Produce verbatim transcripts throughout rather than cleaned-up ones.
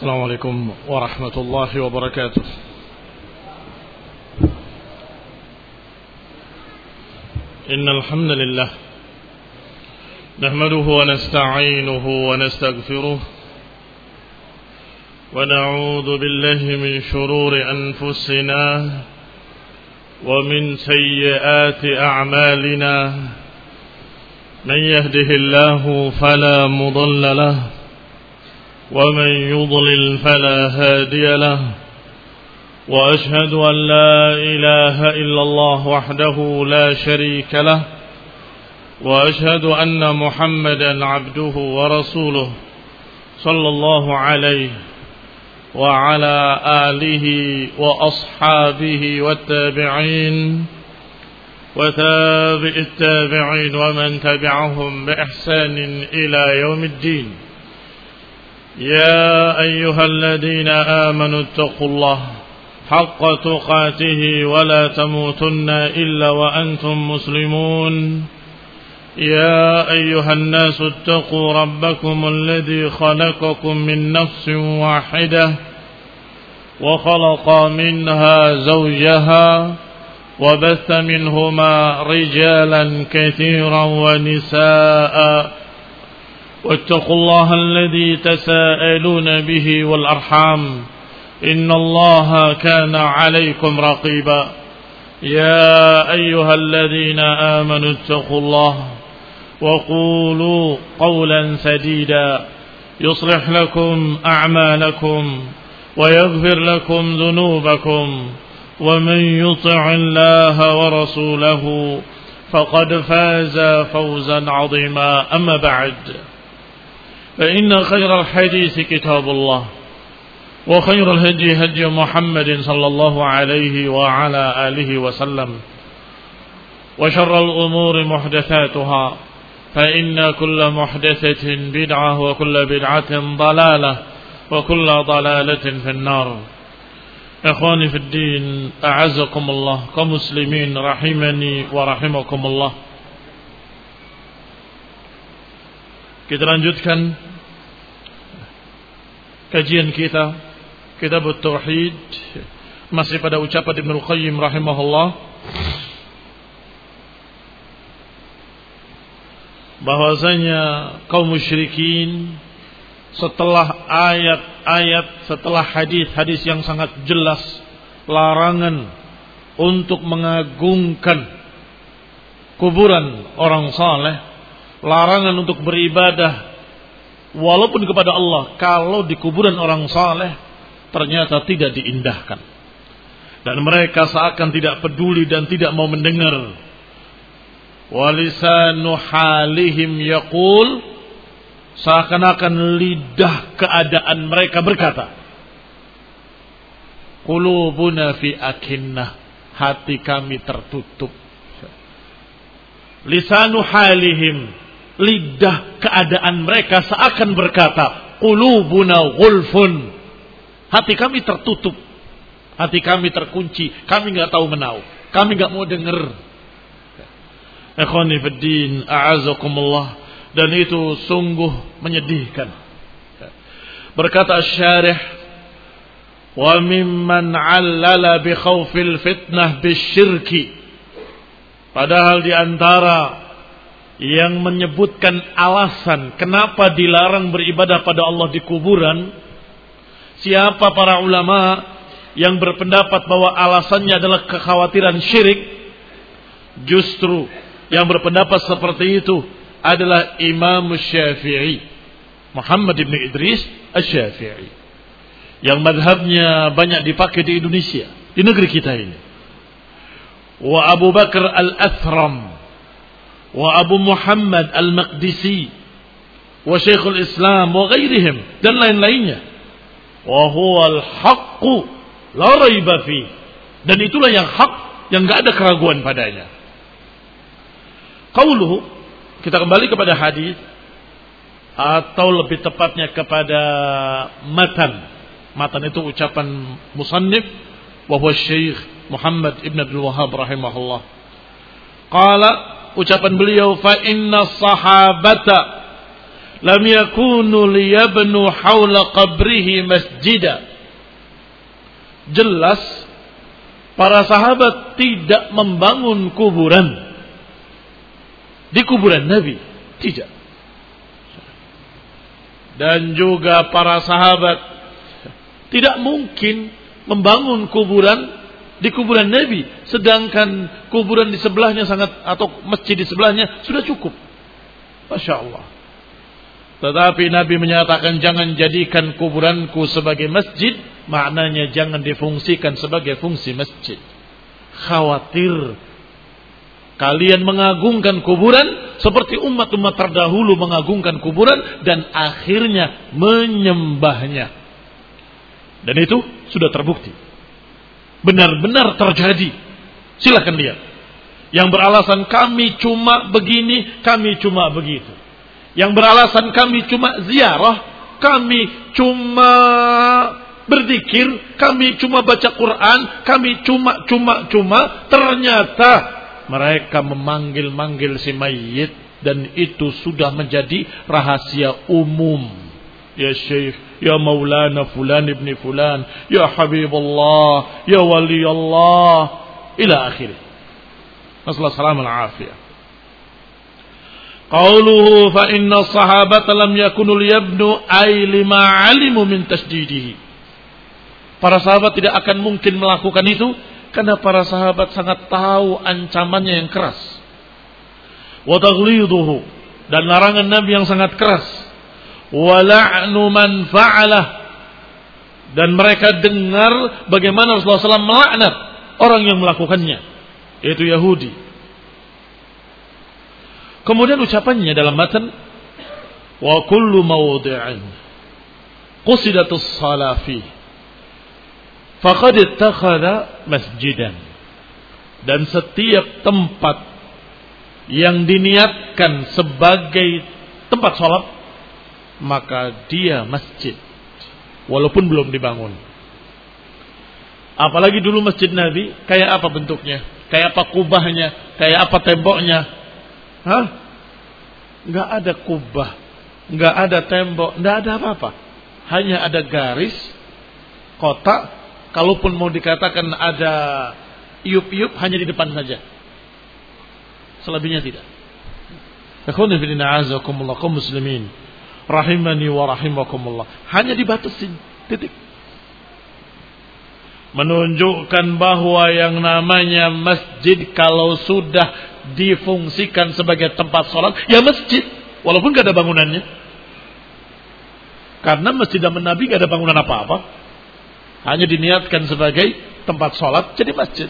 السلام عليكم ورحمة الله وبركاته. إن الحمد لله نحمده ونستعينه ونستغفره ونعوذ بالله من شرور أنفسنا ومن سيئات أعمالنا. من يهده الله فلا مضل له ومن يضلل فلا هادي له. وأشهد أن لا إله إلا الله وحده لا شريك له. وأشهد أن محمدا عبده ورسوله صلى الله عليه وعلى آله وأصحابه والتابعين وتابع التابعين ومن تبعهم بإحسان إلى يوم الدين. يا أيها الذين آمنوا اتقوا الله حق تقاته ولا تموتن إلا وأنتم مسلمون. يا أيها الناس اتقوا ربكم الذي خلقكم من نفس واحدة وخلق منها زوجها وبث منهما رجالا كثيرا ونساء. واتقوا الله الذي تساءلون به والأرحام إن الله كان عليكم رقيبا. يا أيها الذين آمنوا اتقوا الله وقولوا قولا سديدا يصلح لكم أعمالكم ويغفر لكم ذنوبكم ومن يطع الله ورسوله فقد فاز فوزا عظيما. أما بعد، فإن خير الحديث كتاب الله وخير الهدي هدي محمد صلى الله عليه وعلى آله وسلم وشر الأمور محدثاتها فإن كل محدثة بدعة وكل بدعة ضلالة وكل ضلالة في النار. إخواني في الدين أعزكم الله كمسلمين رحمني ورحمكم الله. Kita lanjutkan kajian kita Kitab At-Tauhid, masih pada ucapan Ibnu Qayyim rahimahullah bahwasanya kaum musyrikin setelah ayat-ayat, setelah hadis-hadis yang sangat jelas larangan untuk mengagungkan kuburan orang saleh, larangan untuk beribadah walaupun kepada Allah kalau di kuburan orang saleh, ternyata tidak diindahkan. Dan mereka seakan tidak peduli dan tidak mau mendengar. Walisanu halihim yaqul, seakan-akan lidah keadaan mereka berkata, qulubuna fi akinnah, hati kami tertutup. Lisanu halihim, lidah keadaan mereka seakan berkata, qulubuna ghulfun, hati kami tertutup, hati kami terkunci, kami enggak tahu menau, kami enggak mau dengar. Ikhwani fid din, a'azakumullah. Dan itu sungguh menyedihkan. Berkata asy-syarih, wa mimman 'allala bi khaufil fitnah bisyirki, padahal di antara yang menyebutkan alasan kenapa dilarang beribadah pada Allah di kuburan, siapa para ulama yang berpendapat bahwa alasannya adalah kekhawatiran syirik, justru yang berpendapat seperti itu adalah Imam Syafi'i, Muhammad ibn Idris Asy-Syafi'i, yang madhabnya banyak dipakai di Indonesia, di negeri kita ini. Wa Abu Bakar Al-Athram, wa Abu Muhammad Al-Maqdisi, wa Syekhul Islam, wa ghairihim, dan lain-lainnya. Wa huwal haqqu la raiba fi, dan itulah yang hak, yang enggak ada keraguan padanya. Qauluhu, kita kembali kepada hadis, atau lebih tepatnya kepada matan. Matan itu ucapan musannif, wa huwa Syekh Muhammad ibn Abdul Wahhab rahimahullah. Qala, ucapan beliau, fa inna sahabata lam yakunu liyabnu haula qabrihi masjida. Jelas para sahabat tidak membangun kuburan di kuburan Nabi, tidak. Dan juga para sahabat tidak mungkin membangun kuburan di kuburan Nabi, sedangkan kuburan di sebelahnya sangat, atau masjid di sebelahnya sudah cukup. Masya Allah. Tetapi Nabi menyatakan jangan jadikan kuburanku sebagai masjid, maknanya jangan difungsikan sebagai fungsi masjid. Khawatir kalian mengagungkan kuburan seperti umat-umat terdahulu mengagungkan kuburan dan akhirnya menyembahnya. Dan itu sudah terbukti. Benar-benar terjadi. Silakan lihat. Yang beralasan kami cuma begini, kami cuma begitu. Yang beralasan kami cuma ziarah, kami cuma berzikir, kami cuma baca Quran, kami cuma cuma cuma ternyata mereka memanggil-manggil si mayit dan itu sudah menjadi rahasia umum. Ya Syekh, ya Maulana Fulan ibni Fulan, ya Habibullah, ya Wali Allah, ila akhirih. Nasallahu salam al-afiyah. Qauluhu fa inna sahabata lam yakunu liyabnu ay lima alimu min tasdidihi. Para sahabat tidak akan mungkin melakukan itu karena para sahabat sangat tahu ancamannya yang keras. Wa taghliduhu, dan larangan Nabi yang sangat keras. Wa la'nu man fa'alah, dan mereka dengar bagaimana Rasulullah shallallahu alaihi wasallam melaknat orang yang melakukannya, yaitu Yahudi. Kemudian ucapannya dalam matan, wa kullu mawdi'in qusidatus salafi faqad ittakhadha masjidan, dan setiap tempat yang diniatkan sebagai tempat sholat maka dia masjid walaupun belum dibangun. Apalagi dulu masjid Nabi kayak apa bentuknya, kayak apa kubahnya, kayak apa temboknya. Hah? Nggak ada kubah, nggak ada tembok, nggak ada apa-apa. Hanya ada garis, kotak. Kalaupun mau dikatakan ada iup-iup, hanya di depan saja. Selebihnya tidak. Akhwani fillah azakumullah kaum muslimin rahimani wa rahimakumullah. Hanya dibatasin, titik. Menunjukkan bahwa yang namanya masjid kalau sudah difungsikan sebagai tempat sholat, ya masjid, walaupun gak ada bangunannya. Karena masjid zaman Nabi gak ada bangunan apa-apa, hanya diniatkan sebagai tempat sholat, jadi masjid.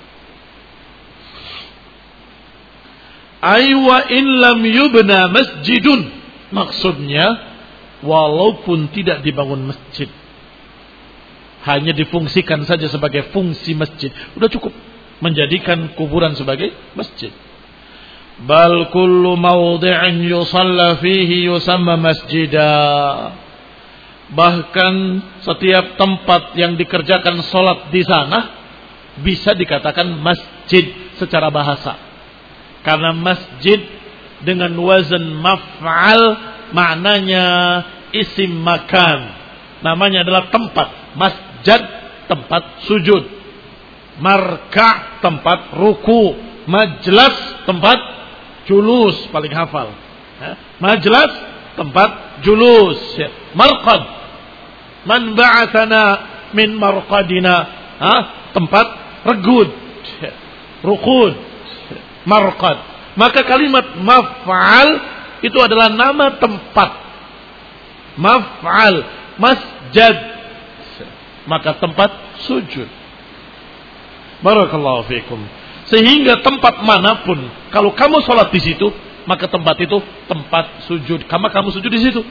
Aywa in lam yubna masjidun, maksudnya walaupun tidak dibangun masjid, hanya difungsikan saja sebagai fungsi masjid, udah cukup menjadikan kuburan sebagai masjid. Bal kullu mawdi'in yusalla fihi yusamma masjida. Bahkan setiap tempat yang dikerjakan salat di sana bisa dikatakan masjid secara bahasa. Karena masjid dengan wazan maf'al maknanya isim makan. Namanya adalah tempat. Masjid tempat sujud. Marka' tempat ruku, majlas tempat julus, paling hafal. Majlas tempat julus, marqad. Man ba'athana min marqadina, tempat regud, rukud, marqad. Maka kalimat maf'al itu adalah nama tempat. Maf'al, masjid, maka tempat sujud. Barakallahu fiikum. Sehingga tempat manapun, kalau kamu sholat di situ, maka tempat itu tempat sujud. Karena kamu sujud di situ.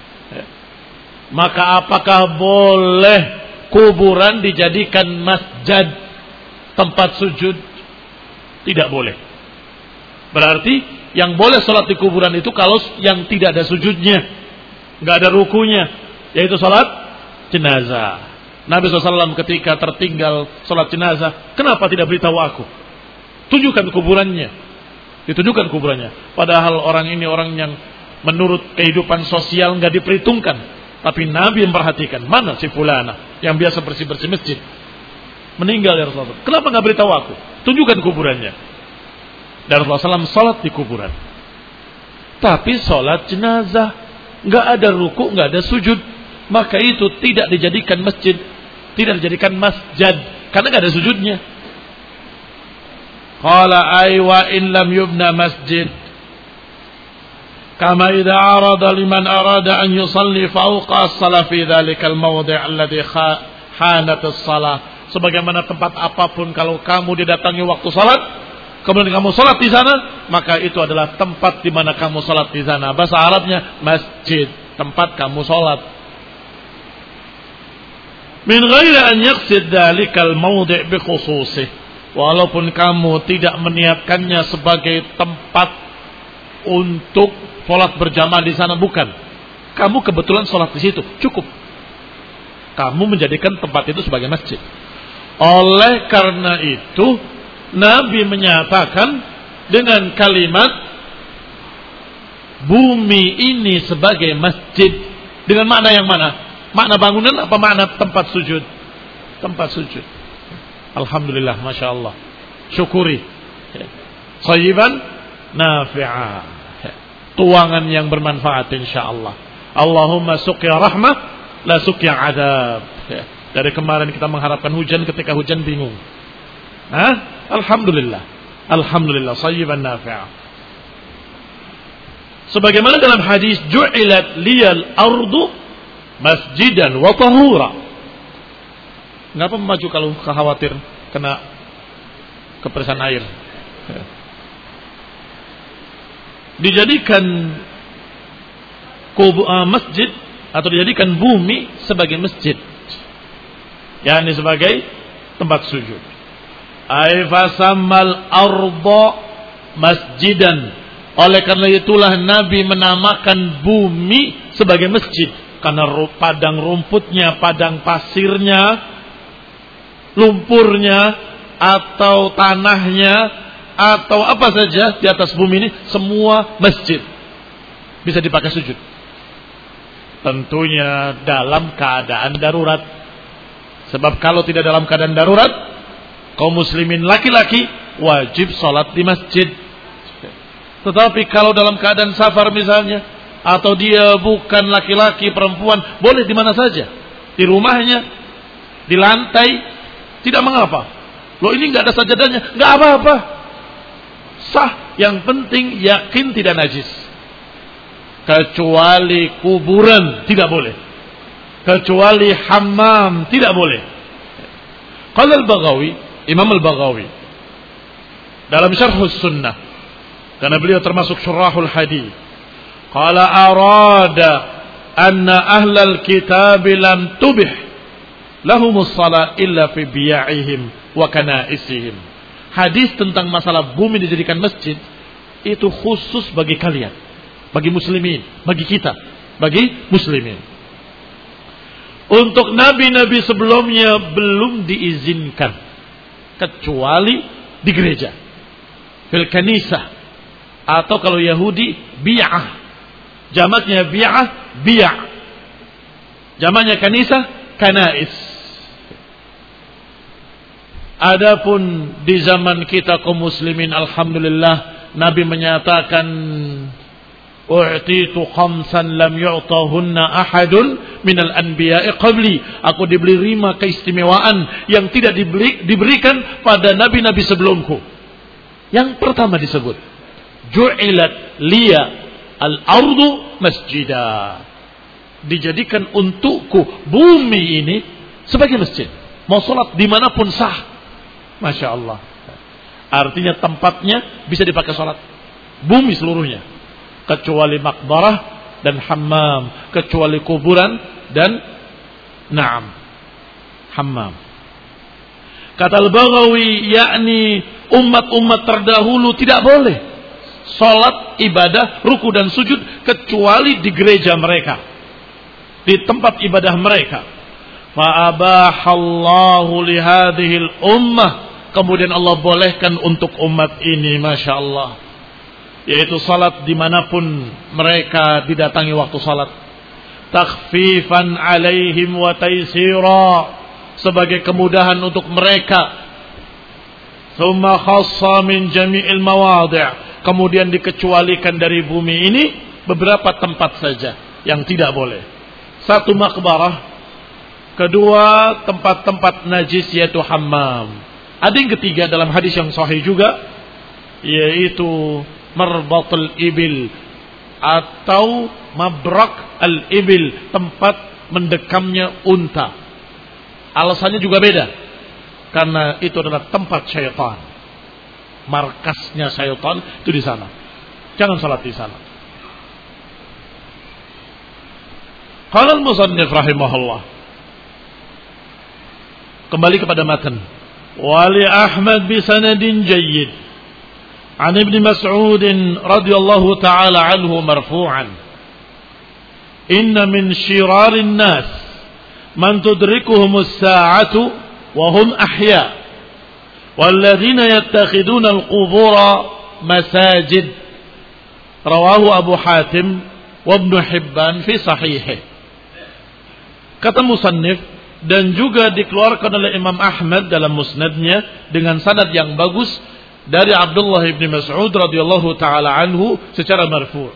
Maka apakah boleh kuburan dijadikan masjid, tempat sujud? Tidak boleh. Berarti yang boleh sholat di kuburan itu kalau yang tidak ada sujudnya, nggak ada rukunya, yaitu sholat jenazah. Nabi shallallahu alaihi wasallam ketika tertinggal sholat jenazah, kenapa tidak beritahu aku? Tunjukkan kuburannya. Ditunjukkan kuburannya. Padahal orang ini orang yang menurut kehidupan sosial nggak diperhitungkan, tapi Nabi memperhatikan. Mana si fulana yang biasa bersih-bersih masjid meninggal ya Rasulullah, kenapa nggak beritahu aku? Tunjukkan kuburannya. Dan Rasulullah shallallahu alaihi wasallam salat di kuburan. Tapi salat jenazah nggak ada ruku, nggak ada sujud, maka itu tidak dijadikan masjid, tidak dijadikan masjid karena nggak ada sujudnya. Qala aywa in lam yubna masjid kama idza arada liman arada an yusalli fawqa as-salah fi dzalikal mawdi' alladhi hanat as-salah. Sebagaimana tempat apapun kalau kamu didatangi waktu salat, kemudian kamu salat di sana, maka itu adalah tempat di mana kamu salat di sana. Bahasa Arabnya masjid, tempat kamu salat. Min ghairi an yaqsid dzalikal mawdi' bi khususih. Walaupun kamu tidak meniatkannya sebagai tempat untuk sholat berjamaah di sana, bukan. Kamu kebetulan sholat di situ, cukup. Kamu menjadikan tempat itu sebagai masjid. Oleh karena itu, Nabi menyatakan dengan kalimat bumi ini sebagai masjid. Dengan makna yang mana? Makna bangunan apa makna tempat sujud? Tempat sujud. Alhamdulillah, Masya Allah. Syukuri. Sayyiban nafi'ah. Tuangan yang bermanfaat insyaAllah. Allahumma suqya rahmah, la suqya adab. Dari kemarin kita mengharapkan hujan, ketika hujan bingung. Hah? Alhamdulillah. Alhamdulillah, sayyiban nafi'ah. Sebagaimana dalam hadis, ju'ilat liyal ardu masjidan wa tahura. Kenapa maju kalau khawatir kena keperesan air? Dijadikan kubu, uh, masjid atau dijadikan bumi sebagai masjid, yakni sebagai tempat sujud. Ai fasammal arda masjidan. Oleh karena itulah Nabi menamakan bumi sebagai masjid, karena padang rumputnya, padang pasirnya, lumpurnya atau tanahnya atau apa saja di atas bumi ini semua masjid, bisa dipakai sujud. Tentunya dalam keadaan darurat. Sebab kalau tidak dalam keadaan darurat, kaum muslimin laki-laki wajib sholat di masjid. Tetapi kalau dalam keadaan safar misalnya, atau dia bukan laki-laki, perempuan, boleh di mana saja, di rumahnya, di lantai, tidak mengapa. Loh, ini nggak ada sajadahnya, nggak apa-apa, sah. Yang penting yakin tidak najis. Kecuali kuburan tidak boleh, kecuali hammam tidak boleh. Qala al-Baghawi, Imam al-Baghawi dalam Syarhus Sunnah, karena beliau termasuk syurahul hadis, qala arada anna ahlal kitab lam tubih lahumus salat illa fi biya'ihim wa kana'isihim. Hadis tentang masalah bumi dijadikan masjid itu khusus bagi kalian, bagi muslimin, bagi kita, bagi muslimin. Untuk nabi-nabi sebelumnya belum diizinkan kecuali di gereja, fil kanisah, atau kalau Yahudi bi'ah. Jamaknya bi'ah, bi'a. Jamaknya kanisah, kanais. Adapun di zaman kita kaum muslimin, alhamdulillah, Nabi menyatakan u'titu khamsan lam yu'tahunna ahadun minal anbiya'i qabli. Aku diberi lima keistimewaan yang tidak diberi, diberikan pada nabi-nabi sebelumku. Yang pertama disebut ju'ilat liya al-ardu masjidah. Dijadikan untukku bumi ini sebagai masjid. Mau sholat dimanapun sah. Masya Allah. Artinya tempatnya bisa dipakai sholat, bumi seluruhnya, kecuali makbarah dan hammam, kecuali kuburan dan na'am hammam. Kata Al-Baghawi, yakni umat-umat terdahulu tidak boleh sholat, ibadah, ruku dan sujud kecuali di gereja mereka, di tempat ibadah mereka. Fa'abahallahu lihadihil ummah. Kemudian Allah bolehkan untuk umat ini, Masya Allah, yaitu salat dimanapun mereka didatangi waktu salat. Takhfifan alaihim wa taysira, sebagai kemudahan untuk mereka. Thumma khassa min jami'il mawadi', kemudian dikecualikan dari bumi ini beberapa tempat saja yang tidak boleh. Satu, makbarah. Kedua, tempat-tempat najis yaitu hammam. Ada yang ketiga dalam hadis yang sahih juga, yaitu marbatul ibil atau mabrak al-ibil, tempat mendekamnya unta. Alasannya juga beda, karena itu adalah tempat syaitan. Markasnya syaitan itu di sana. Jangan salat di sana. Qala al-musannif rahimahullah, kembali kepada matan. Wali Ahmad bi sanadin jayyid an Ibn Mas'ud radhiyallahu ta'ala anhu marfu'an, inna min shirarin nas man tudrikuhum as-sa'atu wa hum ahya walladzina yattakhiduna al-qubura masajid, rawahu Abu Hatim wa Ibn Hibban fi sahihih. Kata musannif, dan juga dikeluarkan oleh Imam Ahmad dalam musnadnya dengan sanad yang bagus dari Abdullah bin Mas'ud radhiyallahu taala anhu secara marfu'.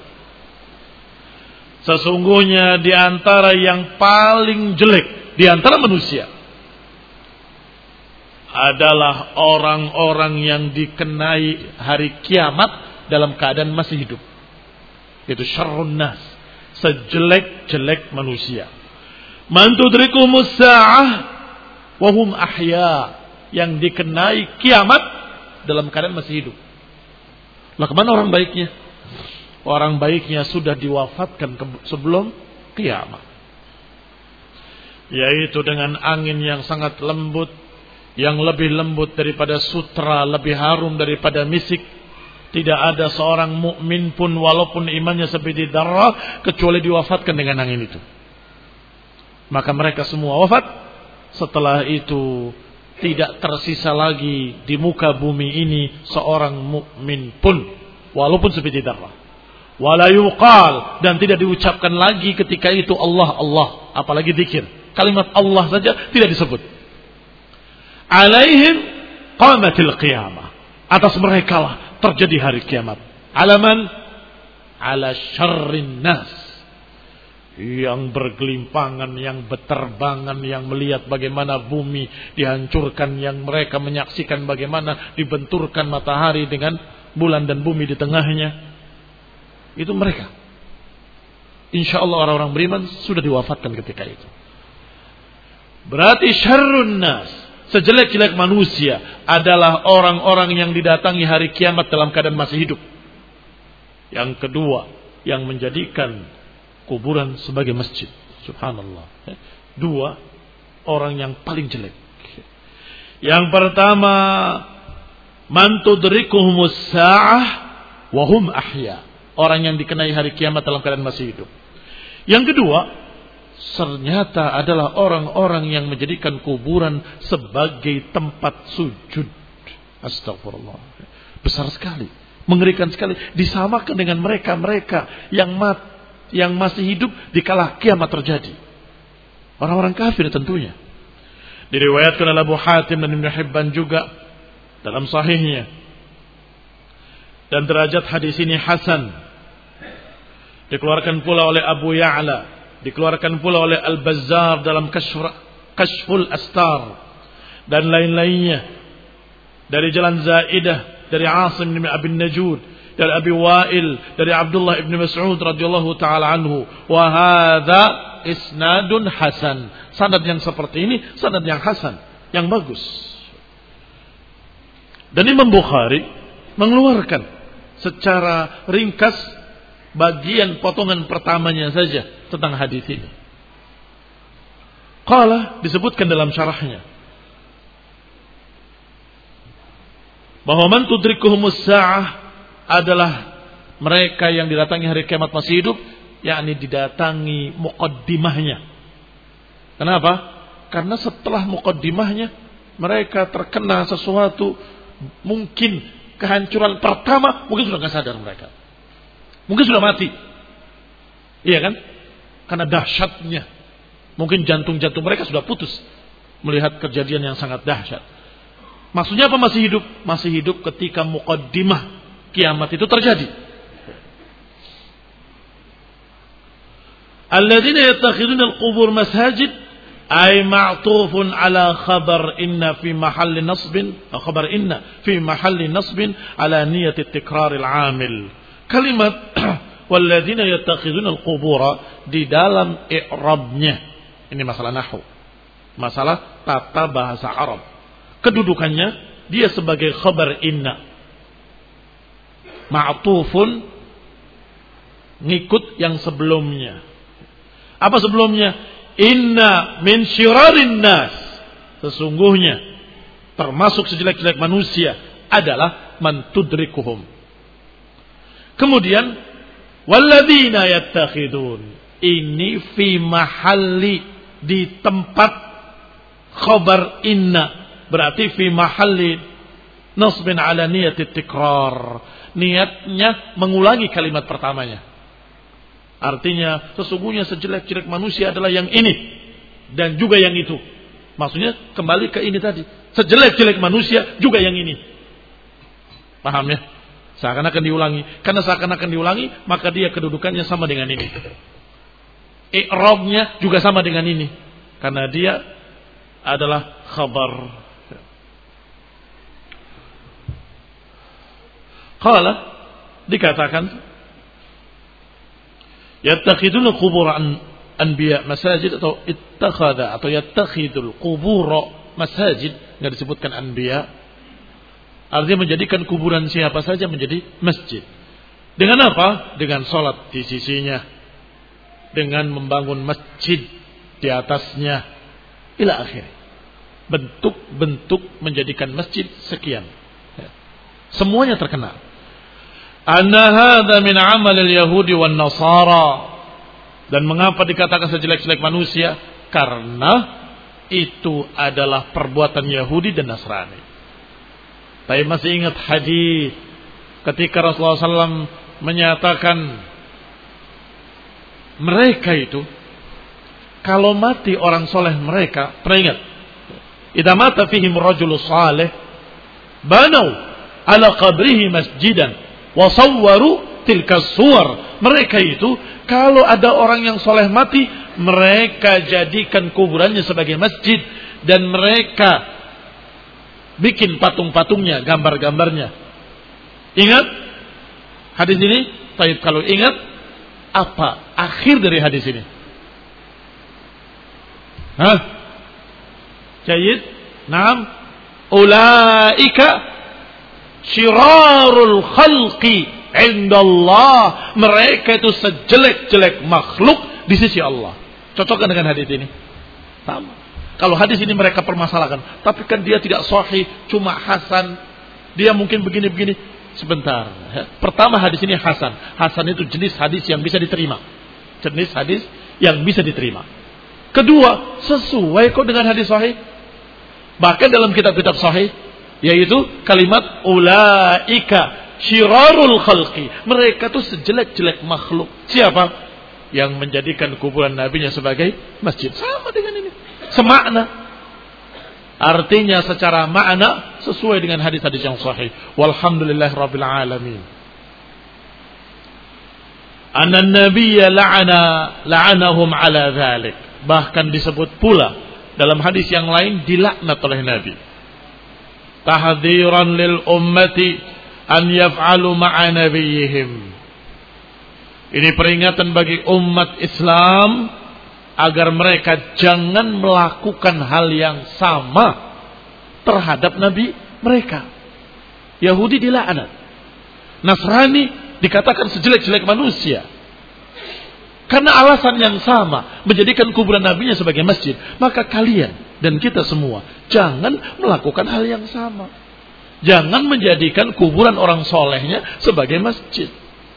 Sesungguhnya di antara yang paling jelek di antara manusia adalah orang-orang yang dikenai hari kiamat dalam keadaan masih hidup. Itu syarrun nas, sejelek-jelek manusia. Man tudrikumus sa'ah wa hum ahya, yang dikenai kiamat dalam keadaan masih hidup. Lah kemana orang baiknya? Orang baiknya sudah diwafatkan sebelum kiamat, yaitu dengan angin yang sangat lembut, yang lebih lembut daripada sutra, lebih harum daripada misik. Tidak ada seorang mukmin pun walaupun imannya sebiji darah kecuali diwafatkan dengan angin itu. Maka mereka semua wafat. Setelah itu tidak tersisa lagi di muka bumi ini seorang mukmin pun walaupun sebiji darah. Wala yuqal, dan tidak diucapkan lagi ketika itu Allah Allah, apalagi zikir. Kalimat Allah saja tidak disebut. Alaihim qamatil qiyamah, atas mereka lah terjadi hari kiamat. Alaman ala syarrin nas, yang bergelimpangan, yang berterbangan, yang melihat bagaimana bumi dihancurkan, yang mereka menyaksikan bagaimana dibenturkan matahari dengan bulan dan bumi di tengahnya. Itu mereka. Insya Allah orang-orang beriman sudah diwafatkan ketika itu. Berarti syarrun nas, sejelek-jelek manusia adalah orang-orang yang didatangi hari kiamat dalam keadaan masih hidup. Yang kedua, yang menjadikan kuburan sebagai masjid. Subhanallah. Dua orang yang paling jelek. Yang pertama, man tudrikuhumus sa'ah wa hum ahya, orang yang dikenai hari kiamat dalam keadaan masih hidup. Yang kedua, ternyata adalah orang-orang yang menjadikan kuburan sebagai tempat sujud. Astagfirullah. Besar sekali, mengerikan sekali, disamakan dengan mereka-mereka yang mati, yang masih hidup dikala kiamat terjadi. Orang-orang kafir tentunya. Diriwayatkan oleh Abu Hatim dan Ibn Hibban juga dalam sahihnya. Dan derajat hadis ini hasan. Dikeluarkan pula oleh Abu Ya'la, dikeluarkan pula oleh Al-Bazzar dalam Kashful Astar dan lain-lainnya. Dari jalan Zaidah, dari Asim bin Abi Najud, dari Abi Wa'il, dari Abdullah ibn Mas'ud radhiyallahu taala anhu. Wa hadza isnadun hasan. Sanad yang seperti ini sanad yang hasan, yang bagus. Dan Imam Bukhari mengeluarkan secara ringkas bagian potongan pertamanya saja tentang hadis ini. Qala, disebutkan dalam syarahnya bahwa man tudrikuhumus sa'ah adalah mereka yang didatangi hari kiamat masih hidup, yakni didatangi muqaddimahnya. Kenapa? Karena setelah muqaddimahnya mereka terkena sesuatu mungkin kehancuran pertama, mungkin sudah nggak sadar mereka. Mungkin sudah mati. Iya kan? Karena dahsyatnya. Mungkin jantung-jantung mereka sudah putus melihat kejadian yang sangat dahsyat. Maksudnya apa masih hidup? Masih hidup ketika muqaddimah kiamat itu terjadi. Alladzina yattakhiduna al-qubur masajid ay ma'tufun ala khabar inna fi mahalli nasbin atau khabar inna fi mahalli nasbin ala niyati tikrar al-amil. Kalimat walladzina yattakhiduna al-qubura di dalam i'rabnya, ini masalah nahwu, masalah tata bahasa Arab. Kedudukannya dia sebagai khabar inna, ma'tufun, ngikut yang sebelumnya. Apa sebelumnya? Inna min syirarin nas, sesungguhnya termasuk sejelek-jelek manusia adalah man tudrikuhum. Kemudian walladzina yattakhidun, ini fi mahalli, di tempat khabar inna, berarti fi mahalli nasbin ala niyati tikrar, niatnya mengulangi kalimat pertamanya. Artinya sesungguhnya sejelek-jelek manusia adalah yang ini dan juga yang itu. Maksudnya kembali ke ini tadi, sejelek-jelek manusia juga yang ini. Paham ya? Seakan-akan diulangi. Karena seakan-akan diulangi, maka dia kedudukannya sama dengan ini. I'rabnya juga sama dengan ini. Karena dia adalah khabar. Qala, dikatakan yattakhidul qubur an anbiya masajid, atau ittakhadha atau yattakhidul qubur masajid, enggak disebutkan anbiya. Artinya menjadikan kuburan siapa saja menjadi masjid. Dengan apa? Dengan salat di sisinya, dengan membangun masjid di atasnya, ila akhir. Bentuk-bentuk menjadikan masjid sekian. Semuanya terkenal. Anna hadza min amal al-yahudi wan nasara. Dan mengapa dikatakan sejelek-jelek manusia? Karena itu adalah perbuatan Yahudi dan Nasrani. Tapi masih ingat hadis ketika Rasulullah sallallahu alaihi wasallam menyatakan mereka itu kalau mati orang soleh mereka, peringat, idza mata fihim rajulus salih banau ala qabrihi masjidan wasawwaru tilka suwar. Mereka itu kalau ada orang yang soleh mati, mereka jadikan kuburannya sebagai masjid dan mereka bikin patung-patungnya, gambar-gambarnya. Ingat hadis ini? Baik, kalau ingat, apa akhir dari hadis ini? Hah? Jayyid? Naam. Ulaika syirarul khalqi indallah, mereka itu sejelek-jelek makhluk di sisi Allah. Cocokkan dengan hadis ini? Sama. Kalau hadis ini mereka permasalahkan, tapi kan dia tidak sahih, cuma hasan. Dia mungkin begini-begini. Sebentar. Pertama, hadis ini hasan. Hasan itu jenis hadis yang bisa diterima. Jenis hadis yang bisa diterima. Kedua, sesuai kok dengan hadis sahih. Bahkan dalam kitab-kitab sahih, yaitu kalimat ulaika syirarul khalqi, mereka tuh sejelek-jelek makhluk. Siapa? Yang menjadikan kuburan nabinya sebagai masjid. Sama dengan ini, semakna. Artinya secara makna sesuai dengan hadis-hadis yang sahih. Walhamdulillahirabbil alamin. Anna nabiyya la'ana la'anahum ala dzalik. Bahkan disebut pula dalam hadis yang lain dilaknat oleh Nabi. Tahdhiran lil ummati an yaf'alu ma'a nabiyihim. Ini peringatan bagi umat Islam agar mereka jangan melakukan hal yang sama terhadap nabi mereka. Yahudi dilaknat, Nasrani dikatakan sejelek-jelek manusia karena alasan yang sama, menjadikan kuburan nabinya sebagai masjid. Maka kalian dan kita semua jangan melakukan hal yang sama. Jangan menjadikan kuburan orang solehnya sebagai masjid.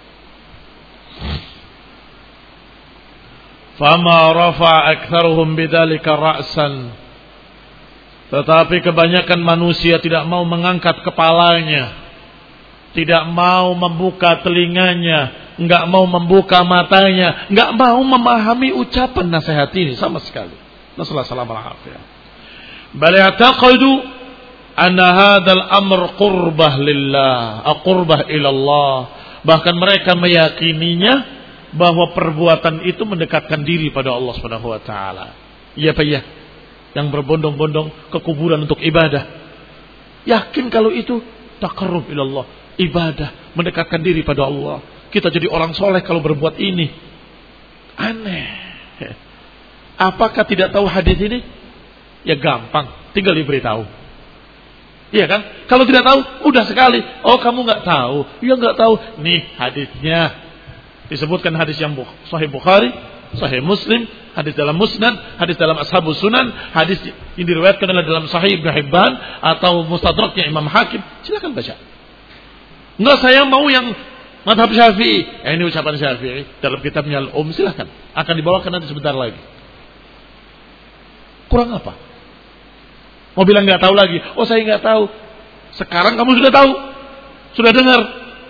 Fama rafa aktsaruhum bidzalika ra'san. Tetapi kebanyakan manusia tidak mau mengangkat kepalanya tidak mau membuka telinganya, enggak mau membuka matanya, enggak mau memahami ucapan nasihat ini sama sekali. Nasallahu alaihi wasallam. Bal ya'taqadu anna hadzal amr qurbah lillah, qurbah ila Allah. Bahkan mereka meyakininya bahwa perbuatan itu mendekatkan diri pada Allah Subhanahu wa taala. Iya Pak ya. Yang berbondong-bondong ke kuburan untuk ibadah. Yakin kalau itu taqarrub ila Allah, ibadah, mendekatkan diri pada Allah. Kita jadi orang soleh kalau berbuat ini. Aneh. Apakah tidak tahu hadis ini? Ya gampang, tinggal diberitahu. Iya kan? Kalau tidak tahu, udah sekali. Oh kamu nggak tahu? Ya nggak tahu. Nih hadisnya. Disebutkan hadis yang Sahih Bukhari, Sahih Muslim, hadis dalam Musnad, hadis dalam Ashabus Sunan, hadis yang diriwayatkan dalam Sahih Ibnu Hibban atau Mustadraknya Imam Hakim. Silakan baca. Enggak, saya mau yang mazhab Syafi'i. Eh, ini ucapan Syafi'i dalam kitabnya Al-Um, silakan. Akan dibawakan nanti sebentar lagi. Kurang apa? Mau bilang nggak tahu lagi? Oh saya nggak tahu. Sekarang kamu sudah tahu, sudah dengar.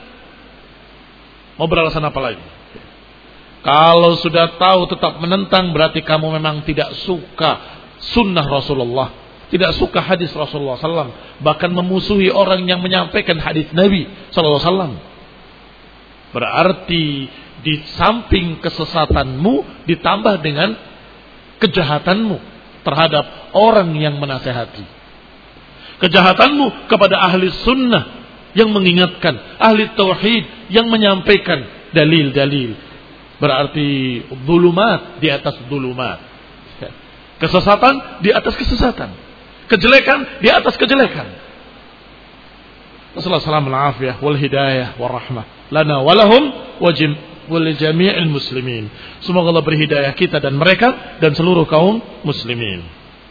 Mau beralasan apa lagi? Kalau sudah tahu tetap menentang, berarti kamu memang tidak suka sunnah Rasulullah, tidak suka hadis Rasulullah sallallahu alaihi wasallam, bahkan memusuhi orang yang menyampaikan hadis Nabi sallallahu alaihi wasallam. Berarti di samping kesesatanmu ditambah dengan kejahatanmu terhadap orang yang menasehati. Kejahatanmu kepada ahli sunnah yang mengingatkan, ahli tauhid yang menyampaikan dalil-dalil. Berarti zulumat di atas zulumat. Kesesatan di atas kesesatan. Kejelekan di atas kejelekan. Wassalamualaikum warahmatullahi wabarakatuh wal hidayah wal rahmah lana walahum wajib wal jami'il muslimin. Semoga Allah beri hidayah kita dan mereka dan seluruh kaum muslimin.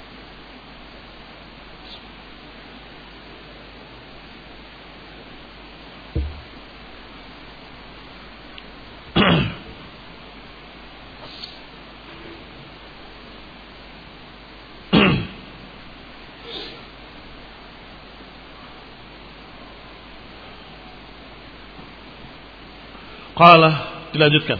Qala, dilanjutkan.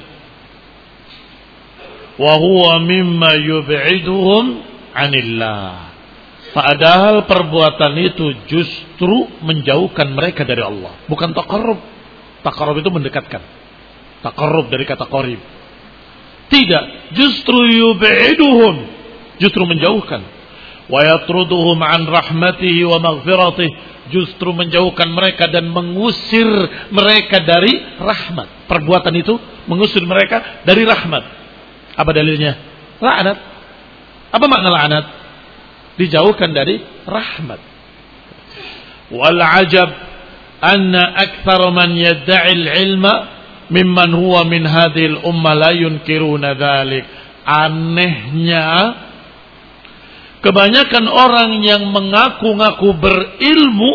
Wa huwa mimma yub'iduhum 'anillah. Padahal perbuatan itu justru menjauhkan mereka dari Allah, bukan taqarrub. Taqarrub itu mendekatkan. Taqarrub dari kata qarib. Tidak, justru yub'iduhum, justru menjauhkan. Wa yatruduhum 'an rahmatihi wa maghfiratih, justru menjauhkan mereka dan mengusir mereka dari rahmat. Perbuatan itu mengusir mereka dari rahmat. Apa dalilnya? La'nat. Apa makna la'nat? Dijauhkan dari rahmat. Wal ajab anna akthar man yadda'i al-ilma mimman huwa min hadhihi al-ummah la yunkiruna dhalik. Anehnya, kebanyakan orang yang mengaku-ngaku berilmu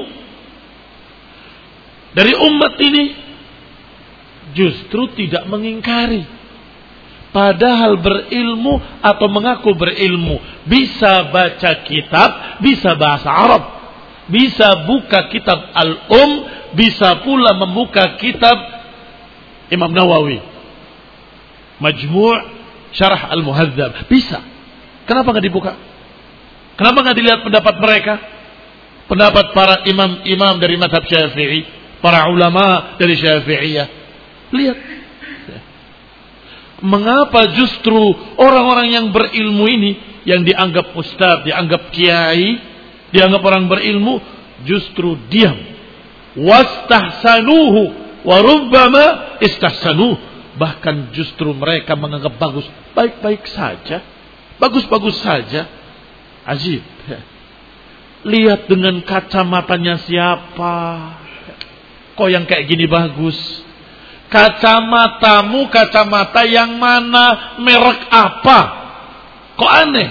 dari umat ini justru tidak mengingkari. Padahal berilmu atau mengaku berilmu, bisa baca kitab, bisa bahasa Arab, bisa buka kitab Al-Um, bisa pula membuka kitab Imam Nawawi, Majmu' Syarah Al-Muhadzab, bisa. Kenapa nggak dibuka? Kenapa nggak dilihat pendapat mereka? Pendapat para imam-imam dari mazhab Syafi'i, para ulama dari Syafi'iyah. Lihat. Mengapa justru orang-orang yang berilmu ini, yang dianggap ustaz, dianggap kiai, dianggap orang berilmu, justru diam. Wastahsanuhu wa rubbama istahsanuhu. Bahkan justru mereka menganggap bagus. Baik-baik saja. Bagus-bagus saja. Ajib. Lihat dengan kacamatanya siapa. Kok yang kayak gini bagus? Kacamatamu kacamata yang mana? Merek apa? Kok aneh?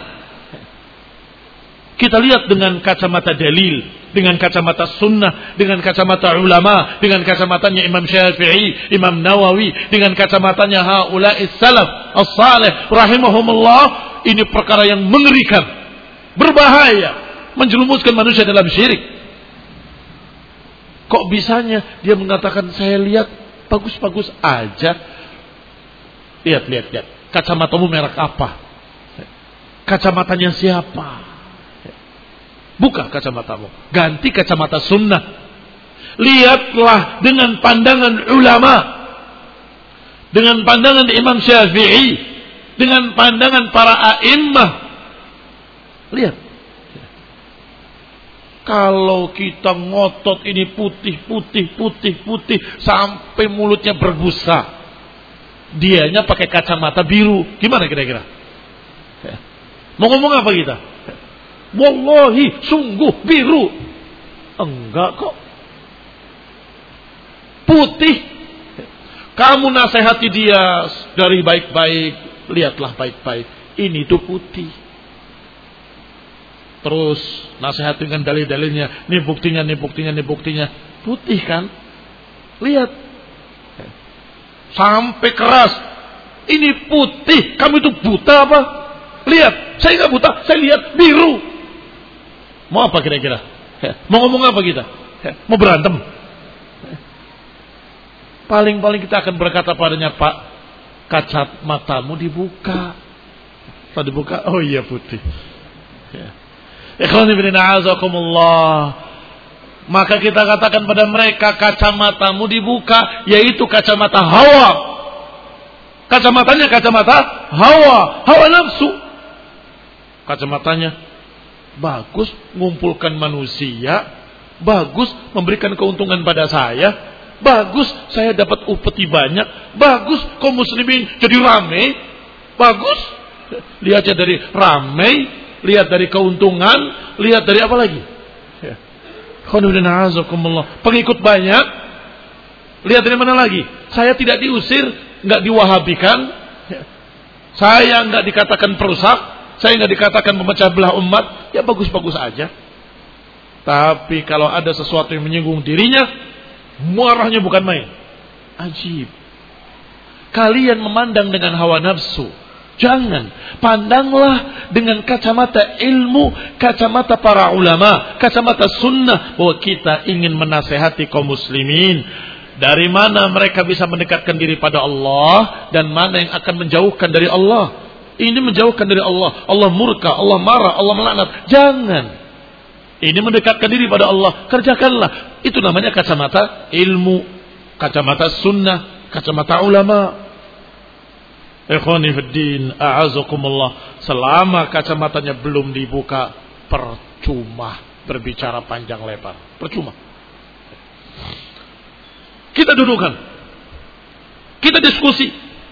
Kita lihat dengan kacamata dalil, dengan kacamata sunnah, dengan kacamata ulama, dengan kacamatanya Imam Syafi'i, Imam Nawawi, dengan kacamatanya haula'is salaf as-salih rahimahumullah. Ini perkara yang mengerikan, berbahaya, menjerumuskan manusia dalam syirik. Kok bisanya dia mengatakan saya lihat bagus-bagus aja. Lihat, lihat, lihat. Kacamatamu merek apa? Kacamatanya siapa? Buka kacamatamu. Ganti kacamata sunnah. Lihatlah dengan pandangan ulama. Dengan pandangan Imam Syafi'i. Dengan pandangan para a'immah. Lihat. Kalau kita ngotot ini putih, putih, putih, putih. Sampai mulutnya berbusa. Dianya pakai kacamata biru. Gimana kira-kira? Mau ngomong apa kita? Wallahi, sungguh biru. Enggak kok. Putih. Kamu nasihati dia dari baik-baik. Lihatlah baik-baik. Ini tuh putih. Terus nasihati dengan dalil-dalilnya. Ini buktinya, ini buktinya, ini buktinya. Putih kan? Lihat. Sampai keras. Ini putih. Kamu itu buta apa? Lihat. Saya nggak buta. Saya lihat biru. Mau apa kira-kira? Mau ngomong apa kita? Mau berantem? Paling-paling kita akan berkata padanya, Pak, kacamatamu dibuka. Kalau dibuka, oh iya putih. Ikhwani fillah, a'azakumullah. Maka kita katakan pada mereka, kacamatamu dibuka, yaitu kacamata hawa. Kacamatanya kacamata hawa, hawa nafsu. Kacamatanya bagus, mengumpulkan manusia, bagus, memberikan keuntungan pada saya, bagus, saya dapat upeti banyak, bagus, kaum muslimin jadi ramai, bagus. Lihatnya dari ramai, lihat dari keuntungan, lihat dari apa lagi? Ya. Pengikut banyak, lihat dari mana lagi? Saya tidak diusir, nggak diwahabikan, ya. Saya nggak dikatakan perusak, saya nggak dikatakan memecah belah umat, ya bagus-bagus aja. Tapi kalau ada sesuatu yang menyinggung dirinya, muarahnya bukan main. Ajib. Kalian memandang dengan hawa nafsu. Jangan. Pandanglah dengan kacamata ilmu, kacamata para ulama, kacamata sunnah, bahwa kita ingin menasehati kaum muslimin. Dari mana mereka bisa mendekatkan diri pada Allah, dan mana yang akan menjauhkan dari Allah. Ini menjauhkan dari Allah. Allah murka, Allah marah, Allah melaknat. Jangan. Ini mendekatkan diri pada Allah. Kerjakanlah. Itu namanya kacamata ilmu, kacamata sunnah, kacamata ulama. Ikhwani fiddin, a'azakumullah. Selama kacamatanya belum dibuka, percuma berbicara panjang lebar. Percuma. Kita dudukkan. Kita diskusi.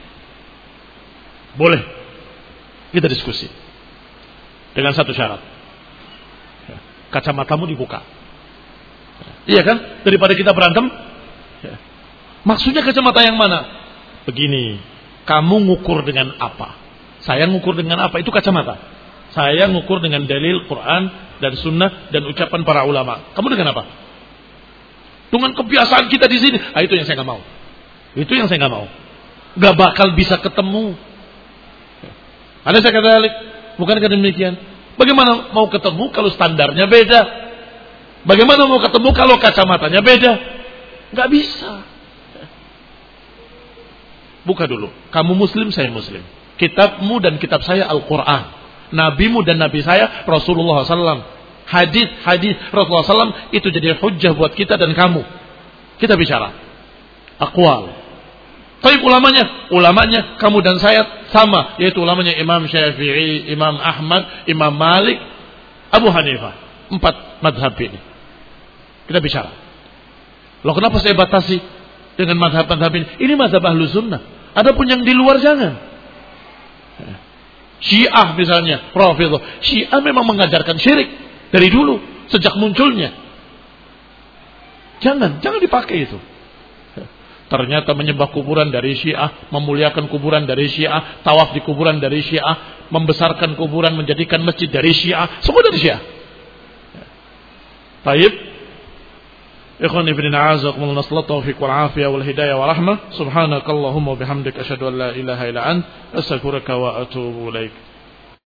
Boleh. Kita diskusi. Dengan satu syarat. Kacamatamu dibuka. Iya kan? Daripada kita berantem. Maksudnya kacamata yang mana? Begini. Kamu ngukur dengan apa? Saya ngukur dengan apa? Itu kacamata. Saya ngukur dengan dalil Quran dan sunnah dan ucapan para ulama. Kamu dengan apa? Dengan kebiasaan kita di sini. Ah, itu yang saya nggak mau. Itu yang saya nggak mau. Gak bakal bisa ketemu. Ada saya kata, bukankah demikian? Bagaimana mau ketemu kalau standarnya beda? Bagaimana mau ketemu kalau kacamatanya beda? Gak bisa. Buka dulu. Kamu muslim, saya muslim. Kitabmu dan kitab saya Al-Quran. Nabimu dan nabi saya Rasulullah shallallahu alaihi wasallam. Hadis-hadis Rasulullah shallallahu alaihi wasallam itu jadi hujjah buat kita dan kamu. Kita bicara. Aqwal. Tapi ulamanya, ulamanya kamu dan saya sama, yaitu ulamanya Imam Syafi'i, Imam Ahmad, Imam Malik, Abu Hanifah. Empat madhab ini. Kita bicara. Loh, kenapa saya batasi dengan madhab-madhab ini? Ini madhab ahlu sunnah. Adapun yang di luar jangan. Syiah misalnya, Rafidhah. Syiah memang mengajarkan syirik dari dulu, sejak munculnya. Jangan, jangan dipakai itu. Ternyata menyembah kuburan dari Syiah, memuliakan kuburan dari Syiah, tawaf di kuburan dari Syiah, membesarkan kuburan, menjadikan masjid dari Syiah, semua dari Syiah. Baik. Ikhwani fillah, a'azakumullah, taufiq wal afiyah wal hidayah wa rahmah. Subhanakallahumma wa bihamdika asyhadu an la ilaha illa anta, astaghfiruka wa atubu ilaik.